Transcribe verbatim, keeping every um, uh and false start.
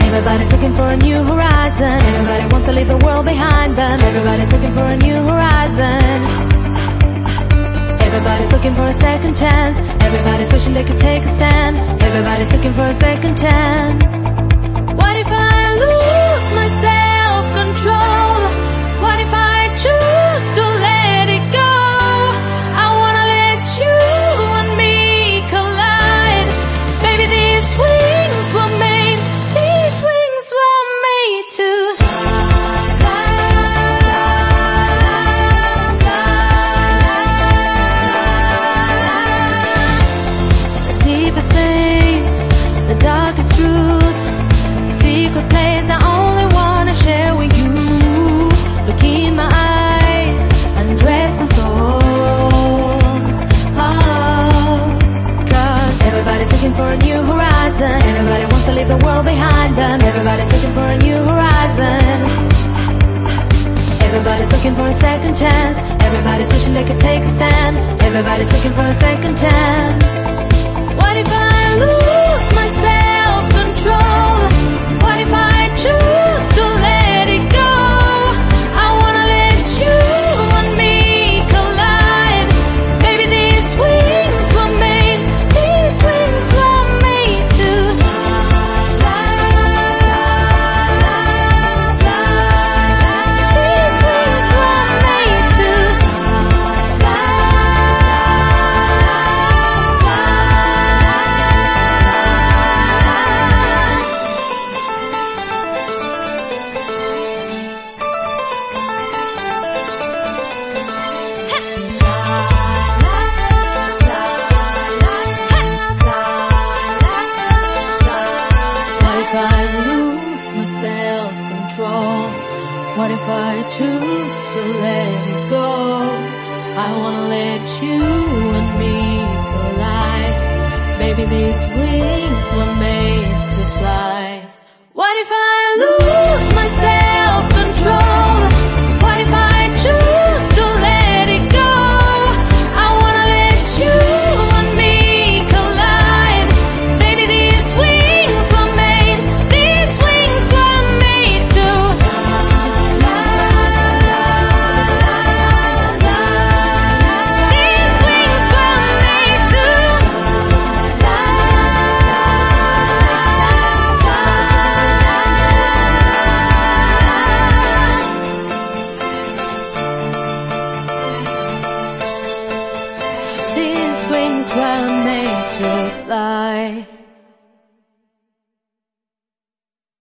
Everybody's looking for a new horizon. Everybody wants to leave the world behind them. Everybody's looking for a new horizon. Everybody's looking for a second chance. Everybody's wishing they could take a stand. Everybody's looking for a second chance. What if I lose my self-control? What if I choose to let it go? I wanna let you and me collide. Baby, these wings were made, these wings were made to deepest things, the darkest truth, secret place I only wanna share with you. Look in my eyes, undress my soul. Oh, cause everybody's looking for a new horizon. Everybody wants to leave the world behind them. Everybody's looking for a new horizon. Everybody's looking for a second chance. Everybody's wishing they could take a stand. Everybody's looking for a second chance. What if I lose my self-control? What if I choose to let it go? I wanna let you and me collide. Baby, these wings were made, these wings were made to fly. These wings were made to fly. What if I lose my self-control? What if I choose to let it go? I wanna let you and me collide. Baby, these wings were made to fly. What if I lose my self-control? What if I choose to let it go? I wanna let you and me collide. Baby, these wings were made, these wings were made to These wings were made to These wings were made to fly.